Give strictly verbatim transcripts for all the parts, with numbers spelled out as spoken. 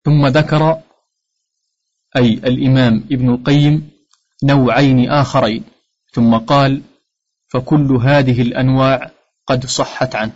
ثم ذكر أي الإمام ابن القيم نوعين آخرين، ثم قال: فكل هذه الأنواع قد صحت عنه.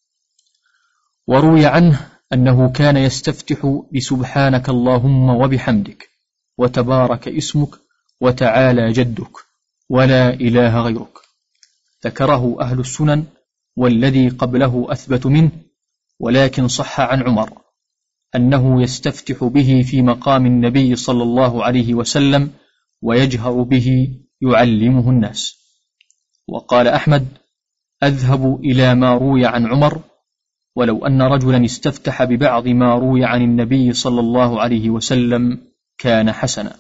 وروي عنه أنه كان يستفتح بسبحانك اللهم وبحمدك وتبارك اسمك وتعالى جدك ولا إله غيرك. ذكره أهل السنن، والذي قبله أثبت منه، ولكن صح عن عمر أنه يستفتح به في مقام النبي صلى الله عليه وسلم ويجهر به يعلمه الناس. وقال أحمد: أذهب إلى ما روي عن عمر، ولو أن رجلا استفتح ببعض ما روي عن النبي صلى الله عليه وسلم كان حسنا.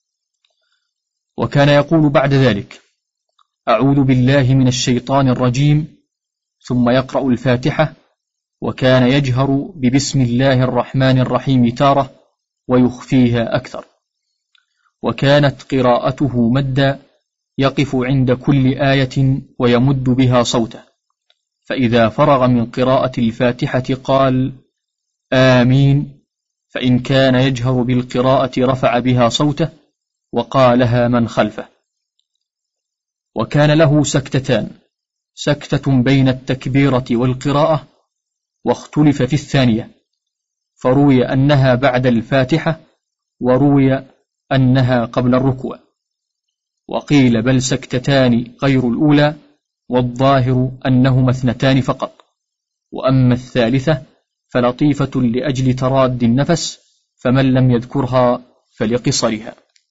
وكان يقول بعد ذلك: أعوذ بالله من الشيطان الرجيم، ثم يقرأ الفاتحة، وكان يجهر ببسم الله الرحمن الرحيم تارة ويخفيها أكثر. وكانت قراءته مدا، يقف عند كل آية ويمد بها صوته، فإذا فرغ من قراءة الفاتحة قال: آمين، فإن كان يجهر بالقراءة رفع بها صوته وقالها من خلفه. وكان له سكتتان، سكتة بين التكبيرة والقراءة، واختلف في الثانية، فروي أنها بعد الفاتحة، وروي أنها قبل الركوع، وقيل بل سكتتان غير الأولى، والظاهر أنهما اثنتان فقط، وأما الثالثة فلطيفة لأجل تراد النفس، فمن لم يذكرها فلقصرها.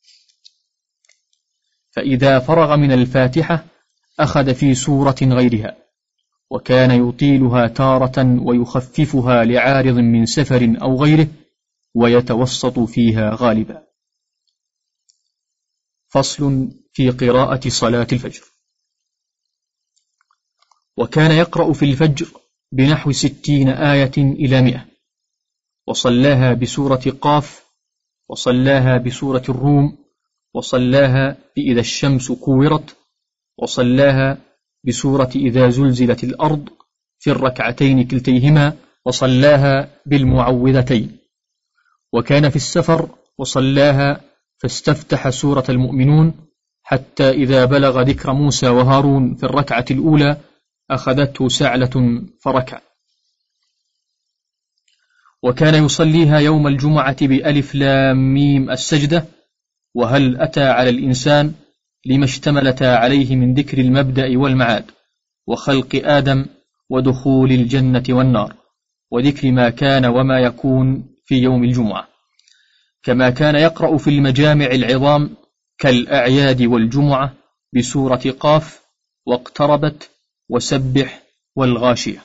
فإذا فرغ من الفاتحة أخذ في سورة غيرها، وكان يطيلها تارة ويخففها لعارض من سفر أو غيره، ويتوسط فيها غالبا. فصل في قراءة صلاة الفجر. وكان يقرأ في الفجر بنحو ستين آية إلى مئة، وصلاها بسورة قاف، وصلاها بسورة الروم، وصلاها بإذا الشمس كورت، وصلاها بسورة إذا زلزلت الأرض في الركعتين كلتيهما، وصلاها بالمعوذتين. وكان في السفر وصلاها فاستفتح سورة المؤمنون، حتى إذا بلغ ذكر موسى وهارون في الركعة الأولى أخذته سعلة فركع. وكان يصليها يوم الجمعة بألف لام ميم السجدة، وهل أتى على الإنسان، لما اشتملتا عليه من ذكر المبدأ والمعاد، وخلق آدم، ودخول الجنة والنار، وذكر ما كان وما يكون في يوم الجمعة. كما كان يقرأ في المجامع العظام كالأعياد والجمعة بسورة قاف، واقتربت، وسبح، والغاشية.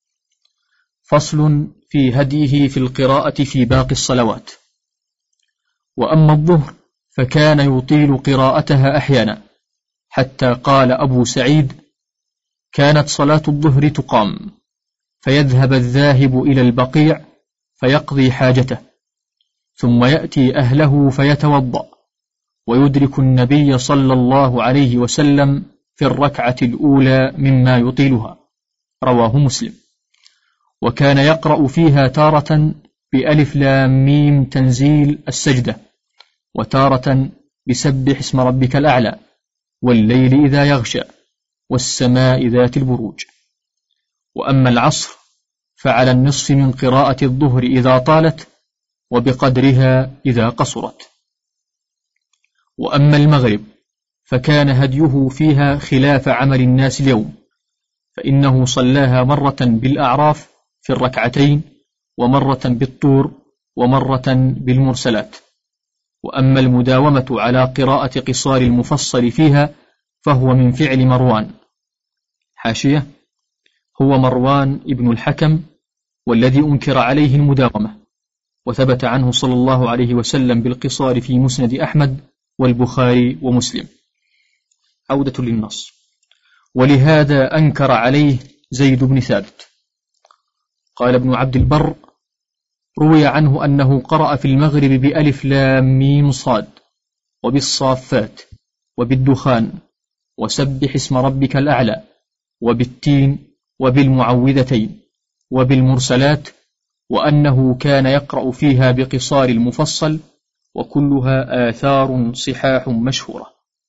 فصل في هديه في القراءة في باقي الصلوات. وأما الظهر فكان يطيل قراءتها أحيانا، حتى قال أبو سعيد: كانت صلاة الظهر تقام، فيذهب الذاهب إلى البقيع فيقضي حاجته، ثم يأتي أهله فيتوضأ، ويدرك النبي صلى الله عليه وسلم في الركعة الأولى مما يطيلها. رواه مسلم. وكان يقرأ فيها تارة بألف لام ميم تنزيل السجدة، وتارة بسبح اسم ربك الأعلى، والليل إذا يغشى، والسماء ذات البروج. وأما العصر فعلى النصف من قراءة الظهر إذا طالت، وبقدرها إذا قصرت. وأما المغرب فكان هديه فيها خلاف عمل الناس اليوم، فإنه صلاها مرة بالأعراف في الركعتين، ومرة بالطور، ومرة بالمرسلات. وأما المداومة على قراءة قصار المفصل فيها فهو من فعل مروان. حاشية: هو مروان ابن الحكم، والذي أنكر عليه المداومة، وثبت عنه صلى الله عليه وسلم بالقصار في مسند أحمد والبخاري ومسلم. عودة للنص. ولهذا أنكر عليه زيد بن ثابت. قال ابن عبد البر: روي عنه أنه قرأ في المغرب بألف لام ميم صاد، وبالصافات، وبالدخان، وسبح اسم ربك الأعلى، وبالتين، وبالمعوذتين، وبالمرسلات، وأنه كان يقرأ فيها بقصار المفصل، وكلها آثار صحاح مشهورة.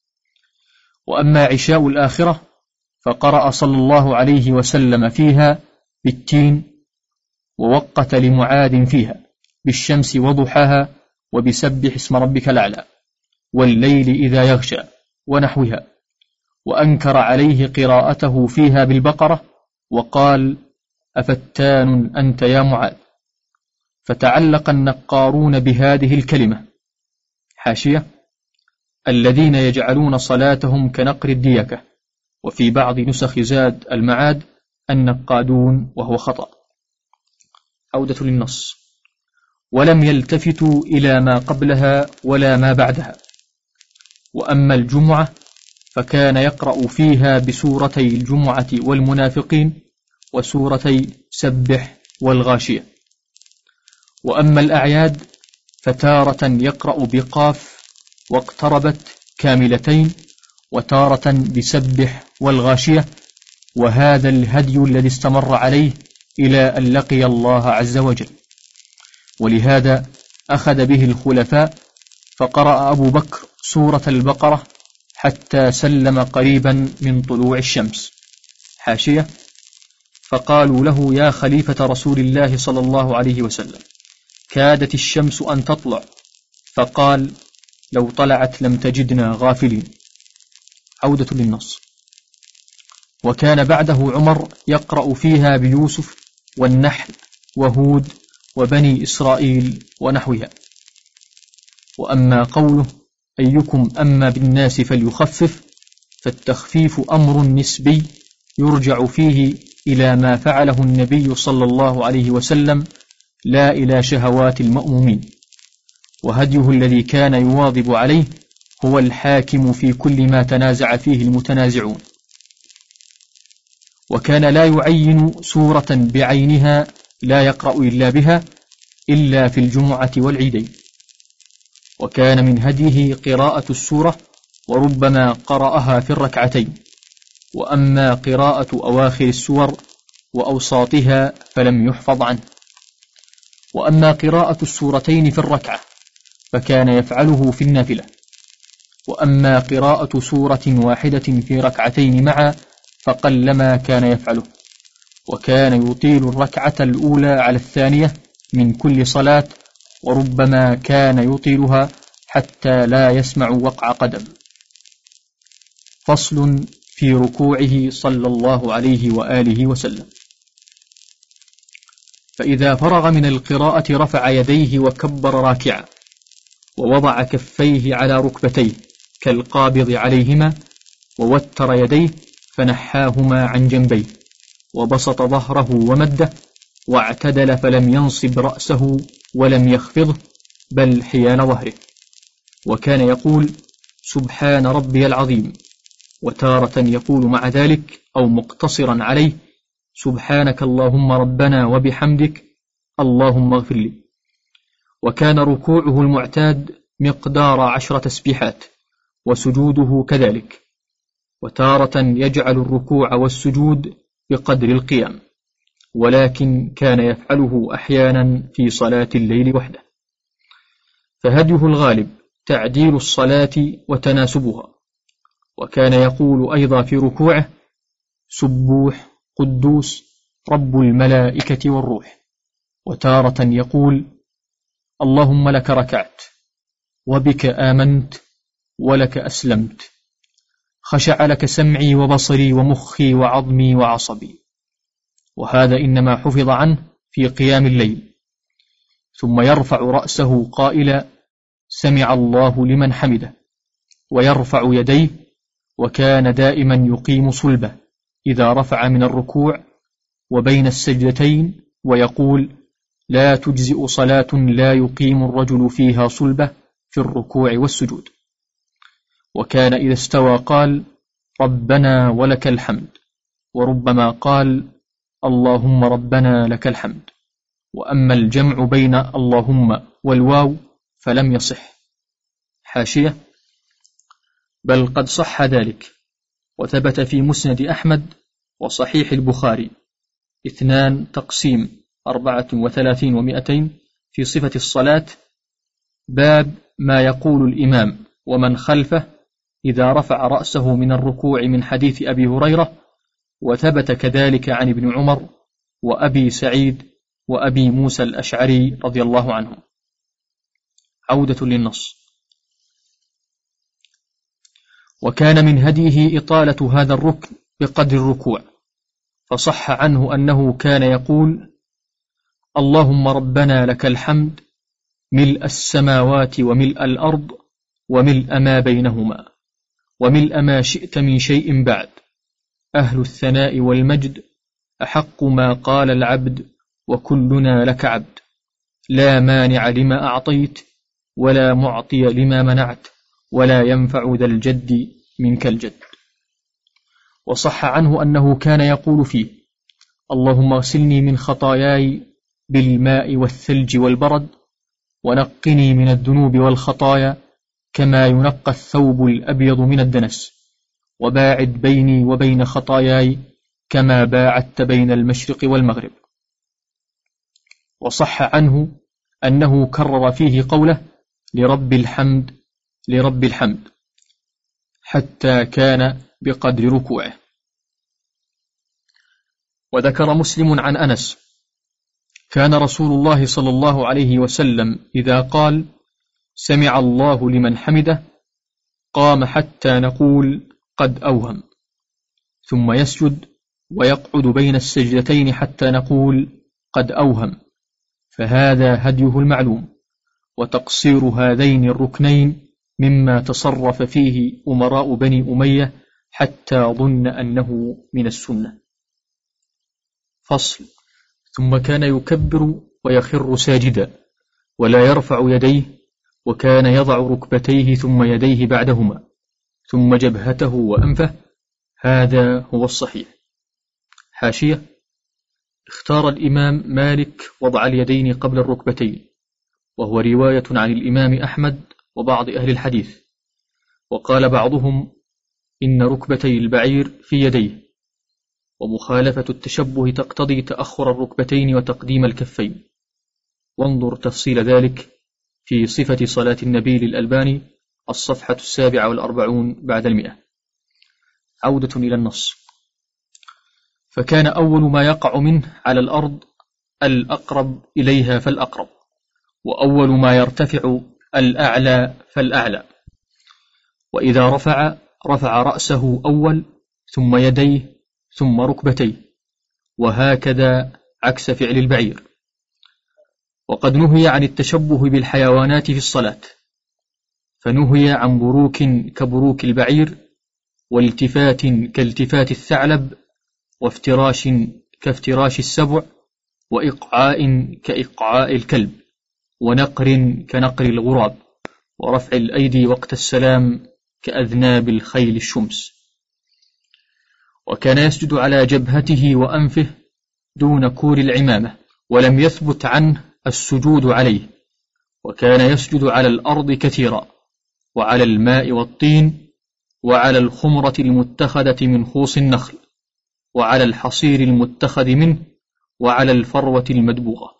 وأما عشاء الآخرة فقرأ صلى الله عليه وسلم فيها بالتين، ووقت لمعاذ فيها بالشمس وضحاها، وبسبح اسم ربك الأعلى، والليل إذا يغشى، ونحوها. وأنكر عليه قراءته فيها بالبقرة، وقال: أفتان أنت يا معاذ. فتعلق النقارون بهذه الكلمة. حاشية: الذين يجعلون صلاتهم كنقر الديكة، وفي بعض نسخ زاد المعاد النقادون، وهو خطأ. عودة للنص: ولم يلتفتوا إلى ما قبلها ولا ما بعدها. وأما الجمعة فكان يقرأ فيها بسورتي الجمعة والمنافقين، وسورتي سبح والغاشية. وأما الأعياد فتارة يقرأ بقاف واقتربت كاملتين، وتارة بسبح والغاشية، وهذا الهدي الذي استمر عليه إلى أن لقي الله عز وجل. ولهذا أخذ به الخلفاء، فقرأ أبو بكر سورة البقرة حتى سلم قريبا من طلوع الشمس. حاشية: فقالوا له: يا خليفة رسول الله صلى الله عليه وسلم، كادت الشمس أن تطلع. فقال: لو طلعت لم تجدنا غافلين. عودة للنص: وكان بعده عمر يقرأ فيها بيوسف والنحل وهود وبني إسرائيل ونحوها. وأما قوله: أيكم أما بالناس فليخفف، فالتخفيف أمر نسبي يرجع فيه إلى ما فعله النبي صلى الله عليه وسلم، لا إلى شهوات المأمومين. وهديه الذي كان يواظب عليه هو الحاكم في كل ما تنازع فيه المتنازعون. وكان لا يعين سورة بعينها لا يقرأ إلا بها، إلا في الجمعة والعيدين. وكان من هديه قراءة السورة، وربما قرأها في الركعتين. وأما قراءة أواخر السور وأوساطها فلم يحفظ عنه. وأما قراءة السورتين في الركعة فكان يفعله في النافلة. وأما قراءة سورة واحدة في ركعتين معا فقلما كان يفعله، وكان يطيل الركعة الأولى على الثانية من كل صلاة، وربما كان يطيلها حتى لا يسمع وقع قدم. فصل في ركوعه صلى الله عليه وآله وسلم. فإذا فرغ من القراءة رفع يديه وكبر راكعا، ووضع كفيه على ركبتيه كالقابض عليهما، ووتر يديه فنحاهما عن جنبيه، وبسط ظهره ومده، واعتدل فلم ينصب رأسه ولم يخفضه، بل حيال ظهره. وكان يقول: سبحان ربي العظيم، وتارة يقول مع ذلك أو مقتصرا عليه: سبحانك اللهم ربنا وبحمدك اللهم اغفر لي. وكان ركوعه المعتاد مقدار عشر تسبيحات، وسجوده كذلك. وتارة يجعل الركوع والسجود بقدر القيام، ولكن كان يفعله أحيانا في صلاة الليل وحده. فهديه الغالب تعديل الصلاة وتناسبها. وكان يقول أيضا في ركوعه: سبوح قدوس رب الملائكة والروح. وتارة يقول: اللهم لك ركعت، وبك آمنت، ولك أسلمت، خشع لك سمعي وبصري ومخي وعظمي وعصبي. وهذا إنما حفظ عنه في قيام الليل. ثم يرفع رأسه قائلا: سمع الله لمن حمده، ويرفع يديه. وكان دائما يقيم صلبه إذا رفع من الركوع وبين السجدتين، ويقول: لا تجزئ صلاة لا يقيم الرجل فيها صلبه في الركوع والسجود. وكان إذا استوى قال: ربنا ولك الحمد، وربما قال: اللهم ربنا لك الحمد. وأما الجمع بين اللهم والواو فلم يصح. حاشية: بل قد صح ذلك، وثبت في مسند أحمد وصحيح البخاري اثنان تقسيم أربعة وثلاثين ومئتين في صفة الصلاة: باب ما يقول الإمام ومن خلفه إذا رفع رأسه من الركوع، من حديث أبي هريرة، وثبت كذلك عن ابن عمر وأبي سعيد وأبي موسى الأشعري رضي الله عنهم. عودة للنص. وكان من هديه إطالة هذا الركن بقدر الركوع، فصح عنه أنه كان يقول: اللهم ربنا لك الحمد ملء السماوات وملء الأرض وملء ما بينهما وملء ما شئت من شيء بعد، أهل الثناء والمجد، أحق ما قال العبد وكلنا لك عبد، لا مانع لما أعطيت ولا معطي لما منعت ولا ينفع ذا الجد منك الجد. وصح عنه أنه كان يقول فيه: اللهم اغسلني من خطاياي بالماء والثلج والبرد، ونقني من الذنوب والخطايا كما ينقى الثوب الأبيض من الدنس، وباعد بيني وبين خطاياي كما باعدت بين المشرق والمغرب. وصح عنه أنه كرر فيه قوله: لرب الحمد لرب الحمد، حتى كان بقدر ركوعه. وذكر مسلم عن أنس: كان رسول الله صلى الله عليه وسلم إذا قال سمع الله لمن حمده قام حتى نقول قد أوهم، ثم يسجد ويقعد بين السجدتين حتى نقول قد أوهم، فهذا هديه المعلوم. وتقصير هذين الركنين مما تصرف فيه أمراء بني أمية حتى ظن أنه من السنة. فصل. ثم كان يكبر ويخر ساجدا ولا يرفع يديه، وكان يضع ركبتيه ثم يديه بعدهما، ثم جبهته وأنفه، هذا هو الصحيح. حاشية: اختار الإمام مالك وضع اليدين قبل الركبتين، وهو رواية عن الإمام أحمد وبعض أهل الحديث. وقال بعضهم إن ركبتي البعير في يديه، ومخالفة التشبه تقتضي تأخر الركبتين وتقديم الكفين. وانظر تفصيل ذلك في صفة صلاة النبي للألباني، الصفحة السابعة والأربعون بعد المئة. عودة إلى النص. فكان أول ما يقع منه على الأرض الأقرب إليها فالأقرب، وأول ما يرتفع الأعلى فالأعلى. وإذا رفع رفع رأسه أول، ثم يديه، ثم ركبتيه، وهكذا عكس فعل البعير. وقد نهي عن التشبه بالحيوانات في الصلاة، فنهي عن بروك كبروك البعير، والتفات كالتفات الثعلب، وافتراش كافتراش السبع، وإقعاء كإقعاء الكلب، ونقر كنقر الغراب، ورفع الأيدي وقت السلام كأذناب الخيل الشمس. وكان يسجد على جبهته وأنفه دون كور العمامة، ولم يثبت عنه السجود عليه. وكان يسجد على الأرض كثيرا، وعلى الماء والطين، وعلى الخمرة المتخذة من خوص النخل، وعلى الحصير المتخذ منه، وعلى الفروة المدبوغة.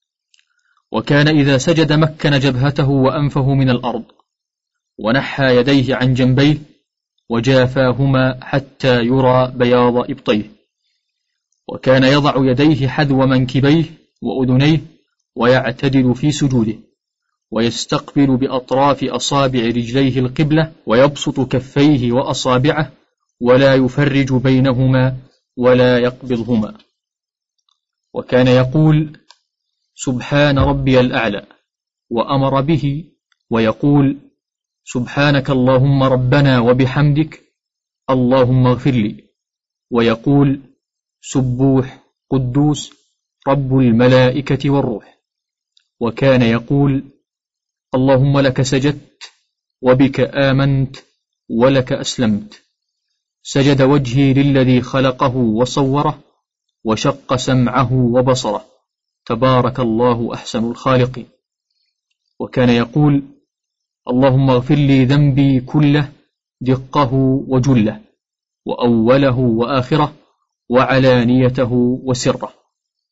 وكان إذا سجد مكن جبهته وأنفه من الأرض، ونحى يديه عن جنبيه، وجافاهما حتى يرى بياض إبطيه. وكان يضع يديه حذو منكبيه وأذنيه، ويعتدل في سجوده، ويستقبل بأطراف أصابع رجليه القبلة، ويبسط كفيه وأصابعه، ولا يفرج بينهما ولا يقبضهما. وكان يقول سبحان ربي الأعلى، وأمر به، ويقول سبحانك اللهم ربنا وبحمدك اللهم اغفر لي، ويقول سبوح قدوس رب الملائكة والروح. وكان يقول اللهم لك سجدت وبك آمنت ولك أسلمت، سجد وجهي للذي خلقه وصوره وشق سمعه وبصره، تبارك الله أحسن الخالقين. وكان يقول اللهم اغفر لي ذنبي كله دقه وجله، وأوله وآخره، وعلانيته وسره.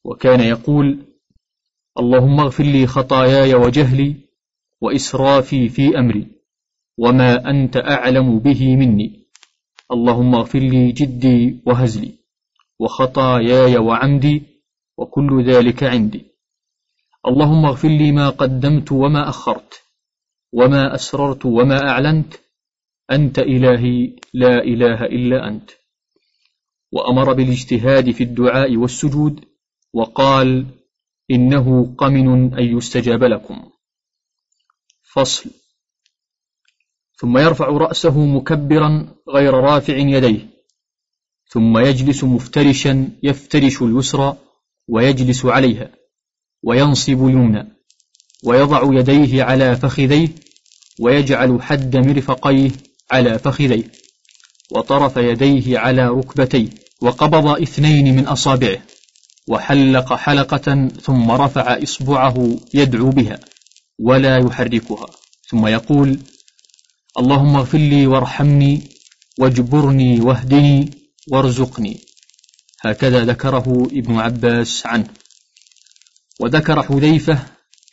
وكان يقول: اللهم اغفر لي خطاياي وجهلي وإسرافي في أمري وما أنت أعلم به مني، اللهم اغفر لي جدي وهزلي وخطاياي وعمدي وكل ذلك عندي، اللهم اغفر لي ما قدمت وما أخرت وما أسررت وما أعلنت، أنت إلهي لا إله إلا أنت. وأمر بالاجتهاد في الدعاء والسجود، وقال: إنه قمن أن يستجاب لكم. فصل. ثم يرفع رأسه مكبرا غير رافع يديه، ثم يجلس مفترشا يفترش اليسرى ويجلس عليها، وينصب اليمنى، ويضع يديه على فخذيه، ويجعل حد مرفقيه على فخذيه، وطرف يديه على ركبتيه، وقبض اثنين من أصابعه، وحلق حلقة، ثم رفع إصبعه يدعو بها ولا يحركها، ثم يقول: اللهم اغفر لي وارحمني واجبرني واهدني وارزقني. هكذا ذكره ابن عباس عنه. وذكر حذيفة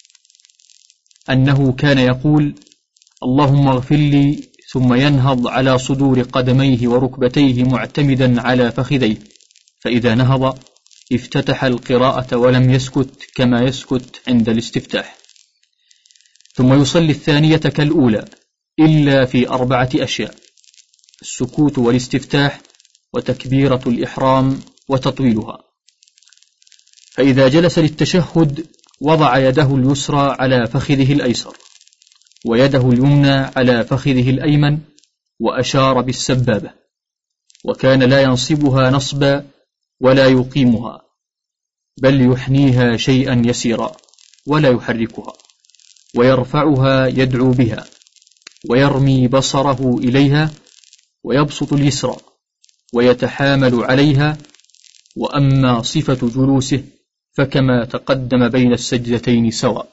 أنه كان يقول: اللهم اغفر لي، ثم ينهض على صدور قدميه وركبتيه معتمدا على فخذيه، فإذا نهض افتتح القراءة ولم يسكت كما يسكت عند الاستفتاح، ثم يصلي الثانية كالأولى إلا في أربعة أشياء: السكوت والاستفتاح وتكبيرة الإحرام وتطويلها. فإذا جلس للتشهد وضع يده اليسرى على فخذه الأيسر، ويده اليمنى على فخذه الأيمن، وأشار بالسبابة، وكان لا ينصبها نصبا ولا يقيمها، بل يحنيها شيئا يسيرا ولا يحركها، ويرفعها يدعو بها، ويرمي بصره إليها، ويبسط اليسرى ويتحامل عليها. وأما صفة جلوسه فكما تقدم بين السجدتين سواء.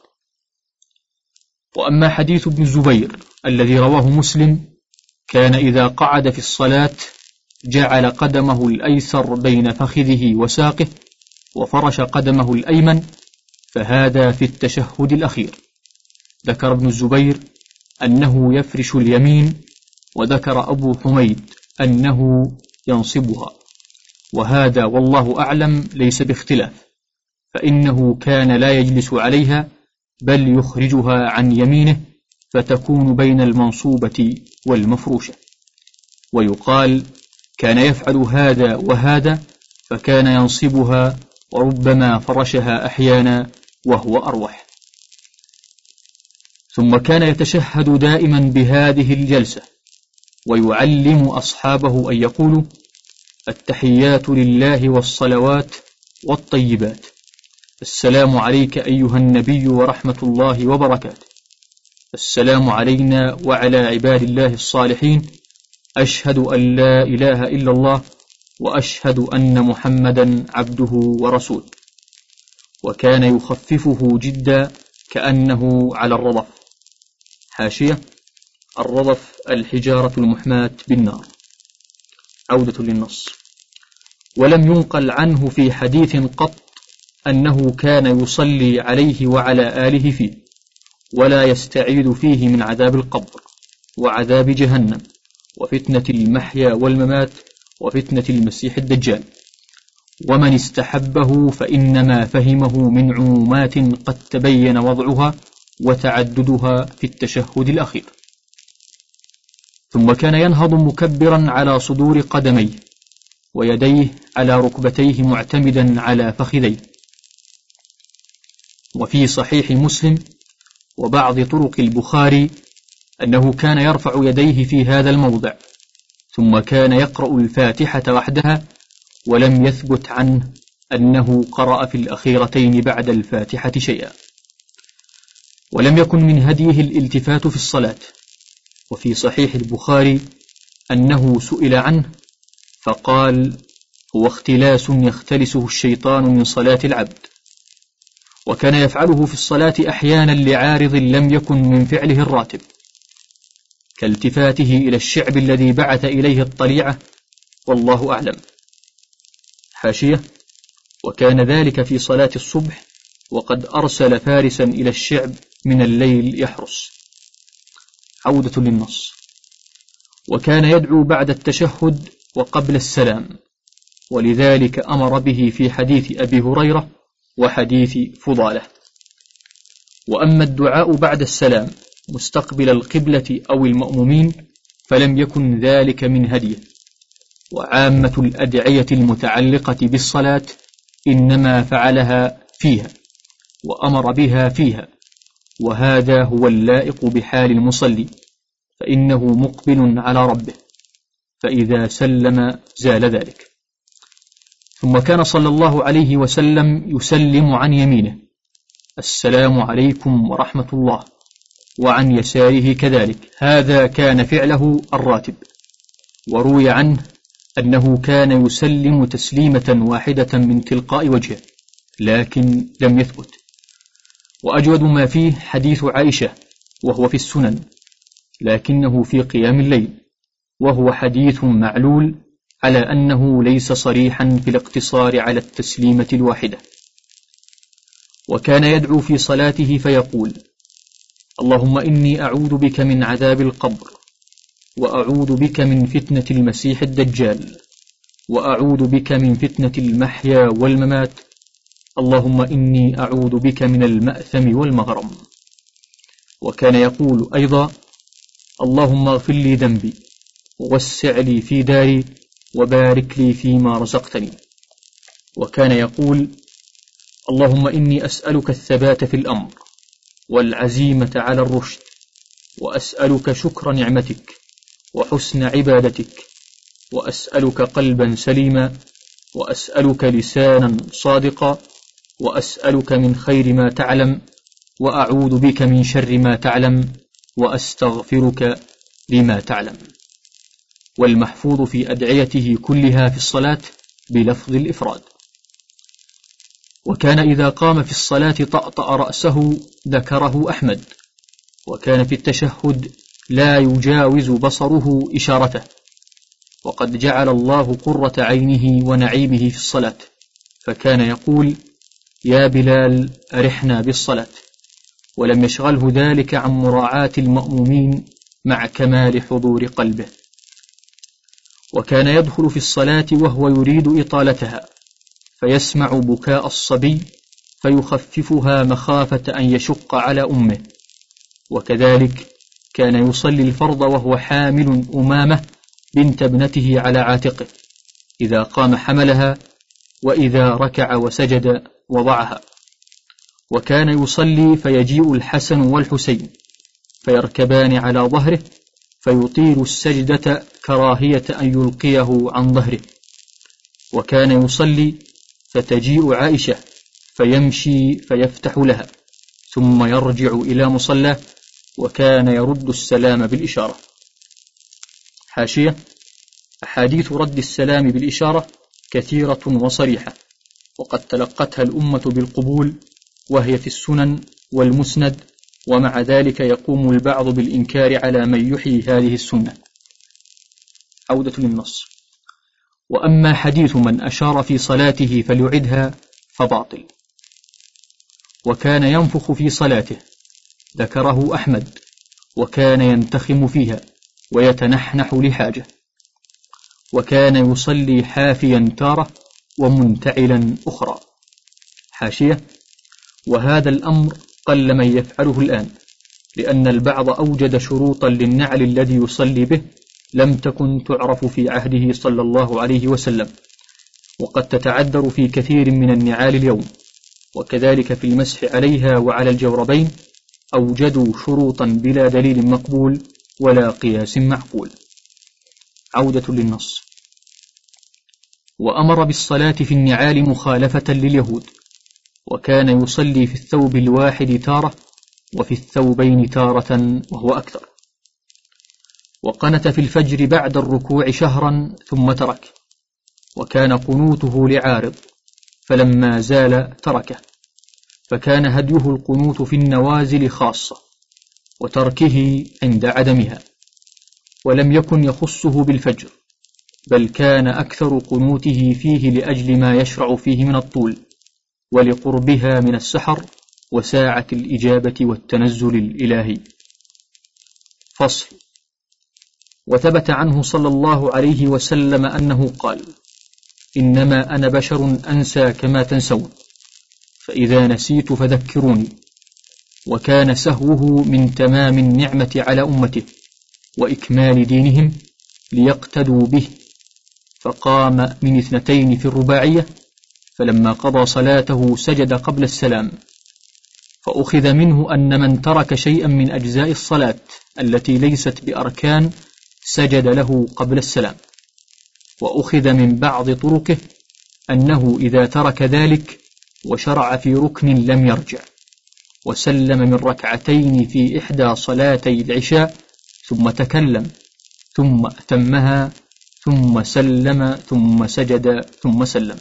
وأما حديث ابن الزبير الذي رواه مسلم: كان إذا قعد في الصلاة جعل قدمه الأيسر بين فخذه وساقه، وفرش قدمه الأيمن، فهذا في التشهد الأخير. ذكر ابن الزبير أنه يفرش اليمين، وذكر أبو حميد أنه ينصبها، وهذا والله أعلم ليس باختلاف، فإنه كان لا يجلس عليها بل يخرجها عن يمينه، فتكون بين المنصوبة والمفروشة. ويقال: كان يفعل هذا وهذا، فكان ينصبها وربما فرشها أحيانا وهو أروح. ثم كان يتشهد دائما بهذه الجلسة، ويعلم أصحابه أن يقولوا: التحيات لله والصلوات والطيبات، السلام عليك أيها النبي ورحمة الله وبركاته، السلام علينا وعلى عباد الله الصالحين، أشهد أن لا إله إلا الله وأشهد أن محمدا عبده ورسوله. وكان يخففه جدا كأنه على الرضف. حاشية: الرضف الحجارة المحماة بالنار. عودة للنص. ولم ينقل عنه في حديث قط أنه كان يصلي عليه وعلى آله فيه، ولا يستعيذ فيه من عذاب القبر وعذاب جهنم وفتنة المحيا والممات وفتنة المسيح الدجال. ومن استحبه فإنما فهمه من عمومات قد تبين وضعها وتعددها في التشهد الأخير. ثم كان ينهض مكبرا على صدور قدميه، ويديه على ركبتيه معتمدا على فخذيه. وفي صحيح مسلم وبعض طرق البخاري أنه كان يرفع يديه في هذا الموضع، ثم كان يقرأ الفاتحة وحدها، ولم يثبت عنه أنه قرأ في الأخيرتين بعد الفاتحة شيئا. ولم يكن من هديه الالتفات في الصلاة. وفي صحيح البخاري أنه سئل عنه فقال: هو اختلاس يختلسه الشيطان من صلاة العبد. وكان يفعله في الصلاة أحيانا لعارض لم يكن من فعله الراتب، كالتفاته إلى الشعب الذي بعث إليه الطليعة، والله أعلم. حاشية: وكان ذلك في صلاة الصبح، وقد أرسل فارسا إلى الشعب من الليل يحرس. عودة للنص. وكان يدعو بعد التشهد وقبل السلام، ولذلك أمر به في حديث أبي هريرة وحديث فضالة. وأما الدعاء بعد السلام مستقبل القبلة أو المأمومين فلم يكن ذلك من هديه، وعامة الأدعية المتعلقة بالصلاة إنما فعلها فيها وأمر بها فيها، وهذا هو اللائق بحال المصلي، فإنه مقبل على ربه، فإذا سلم زال ذلك. ثم كان صلى الله عليه وسلم يسلم عن يمينه: السلام عليكم ورحمة الله، وعن يساره كذلك. هذا كان فعله الراتب. وروي عنه أنه كان يسلم تسليمة واحدة من تلقاء وجهه، لكن لم يثبت. وأجود ما فيه حديث عائشة، وهو في السنن، لكنه في قيام الليل، وهو حديث معلول على أنه ليس صريحا في الاقتصار على التسليمة الواحدة. وكان يدعو في صلاته فيقول: اللهم إني أعوذ بك من عذاب القبر، وأعوذ بك من فتنة المسيح الدجال، وأعوذ بك من فتنة المحيا والممات، اللهم إني أعوذ بك من المأثم والمغرم. وكان يقول أيضا: اللهم اغفر لي ذنبي، ووسع لي في داري، وبارك لي فيما رزقتني. وكان يقول: اللهم إني أسألك الثبات في الأمر، والعزيمة على الرشد، وأسألك شكر نعمتك، وحسن عبادتك، وأسألك قلبا سليما، وأسألك لسانا صادقا، وأسألك من خير ما تعلم، وأعوذ بك من شر ما تعلم، وأستغفرك لما تعلم. والمحفوظ في أدعيته كلها في الصلاة بلفظ الإفراد. وكان إذا قام في الصلاة طأطأ رأسه، ذكره أحمد. وكان في التشهد لا يجاوز بصره إشارته، وقد جعل الله قرة عينه ونعيمه في الصلاة، فكان يقول: يا بلال أرحنا بالصلاة، ولم يشغله ذلك عن مراعاة المأمومين مع كمال حضور قلبه. وكان يدخل في الصلاة وهو يريد إطالتها، فيسمع بكاء الصبي فيخففها مخافة أن يشق على أمه. وكذلك كان يصلي الفرض وهو حامل أمامة بنت ابنته على عاتقه، إذا قام حملها، وإذا ركع وسجد وضعها. وكان يصلي فيجيء الحسن والحسين فيركبان على ظهره، فيطيل السجدة كراهية أن يلقيه عن ظهره. وكان يصلي فتجيء عائشة فيمشي فيفتح لها، ثم يرجع إلى مصلاه، وكان يرد السلام بالإشارة. حاشية: أحاديث رد السلام بالإشارة كثيرة وصريحة، وقد تلقتها الأمة بالقبول، وهي في السنن والمسند، ومع ذلك يقوم البعض بالإنكار على من يحيي هذه السنة. عودة للنص. وأما حديث من أشار في صلاته فليعدها فباطل. وكان ينفخ في صلاته، ذكره أحمد. وكان ينتخم فيها ويتنحنح لحاجة. وكان يصلي حافيا تارة ومنتعلا أخرى. حاشية: وهذا الأمر قل من يفعله الآن، لأن البعض أوجد شروطا للنعل الذي يصلي به لم تكن تعرف في عهده صلى الله عليه وسلم، وقد تتعذر في كثير من النعال اليوم. وكذلك في المسح عليها وعلى الجوربين أوجدوا شروطا بلا دليل مقبول ولا قياس معقول. عودة للنص. وأمر بالصلاة في النعال مخالفة لليهود، وكان يصلي في الثوب الواحد تارة، وفي الثوبين تارة، وهو أكثر. وقنت في الفجر بعد الركوع شهرا ثم ترك، وكان قنوته لعارض، فلما زال تركه، فكان هديه القنوت في النوازل خاصة، وتركه عند عدمها، ولم يكن يخصه بالفجر، بل كان أكثر قنوته فيه لأجل ما يشرع فيه من الطول، ولقربها من السحر وساعة الإجابة والتنزل الإلهي. فصل. وثبت عنه صلى الله عليه وسلم أنه قال: إنما أنا بشر أنسى كما تنسون، فإذا نسيت فذكروني. وكان سهوه من تمام النعمة على أمته وإكمال دينهم ليقتدوا به، فقام من اثنتين في الرباعية، فلما قضى صلاته سجد قبل السلام، فأخذ منه أن من ترك شيئا من أجزاء الصلاة التي ليست بأركان سجد له قبل السلام. وأخذ من بعض طرقه أنه إذا ترك ذلك وشرع في ركن لم يرجع، وسلم من ركعتين في إحدى صلاتي العشاء ثم تكلم ثم أتمها ثم سلم ثم سجد ثم سلم.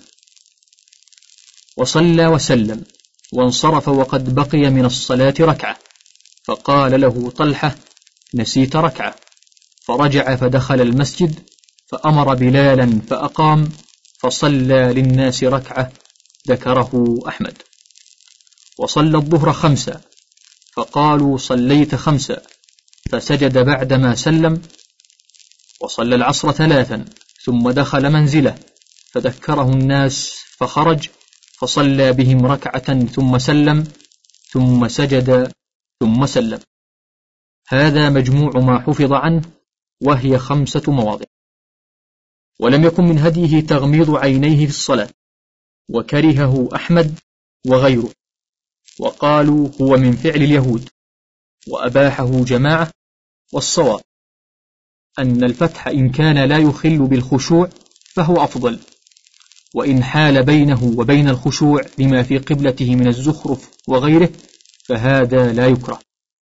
وصلى وسلم وانصرف وقد بقي من الصلاة ركعة، فقال له طلحة: نسيت ركعة. فرجع فدخل المسجد فأمر بلالا فأقام فصلى للناس ركعة، ذكره أحمد. وصلى الظهر خمسة، فقالوا: صليت خمسة، فسجد بعدما سلم. وصلى العصر ثلاثا ثم دخل منزله فذكره الناس فخرج فصلى بهم ركعة ثم سلم ثم سجد ثم سلم. هذا مجموع ما حفظ عنه، وهي خمسة مواضع. ولم يكن من هديه تغميض عينيه في الصلاة، وكرهه أحمد وغيره، وقالوا هو من فعل اليهود، وأباحه جماعة. والصواب أن الفتح إن كان لا يخل بالخشوع فهو أفضل، وإن حال بينه وبين الخشوع لما في قبلته من الزخرف وغيره فهذا لا يكره.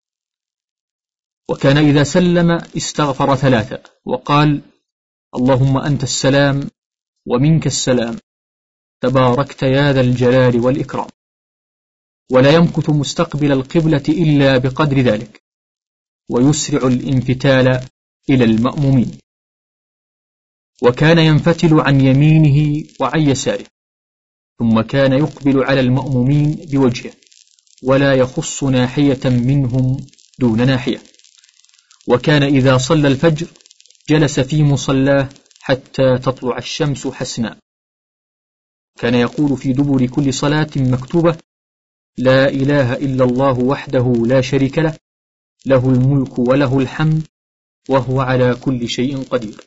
وكان إذا سلم استغفر ثلاثة وقال: اللهم أنت السلام ومنك السلام، تباركت يا ذا الجلال والإكرام. ولا يمكث مستقبل القبلة إلا بقدر ذلك، ويسرع الانفتال إلى المأمومين. وكان ينفتل عن يمينه وعن يساره، ثم كان يقبل على المأمومين بوجهه، ولا يخص ناحية منهم دون ناحية. وكان إذا صلى الفجر جلس في مصلاه حتى تطلع الشمس حسنا. كان يقول في دبر كل صلاة مكتوبة: لا إله إلا الله وحده لا شريك له، له الملك وله الحمد وهو على كل شيء قدير.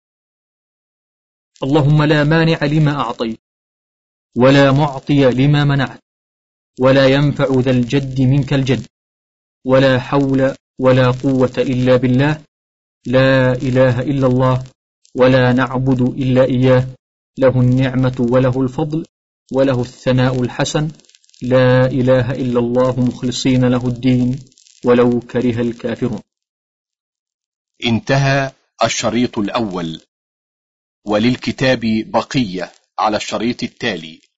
اللهم لا مانع لما أعطيت، ولا معطي لما منعت، ولا ينفع ذا الجد منك الجد، ولا حول ولا قوة إلا بالله، لا إله إلا الله، ولا نعبد إلا إياه، له النعمة وله الفضل وله الثناء الحسن، لا إله إلا الله مخلصين له الدين ولو كره الكافرون. انتهى الشريط الأول، وللكتاب بقية على الشريط التالي.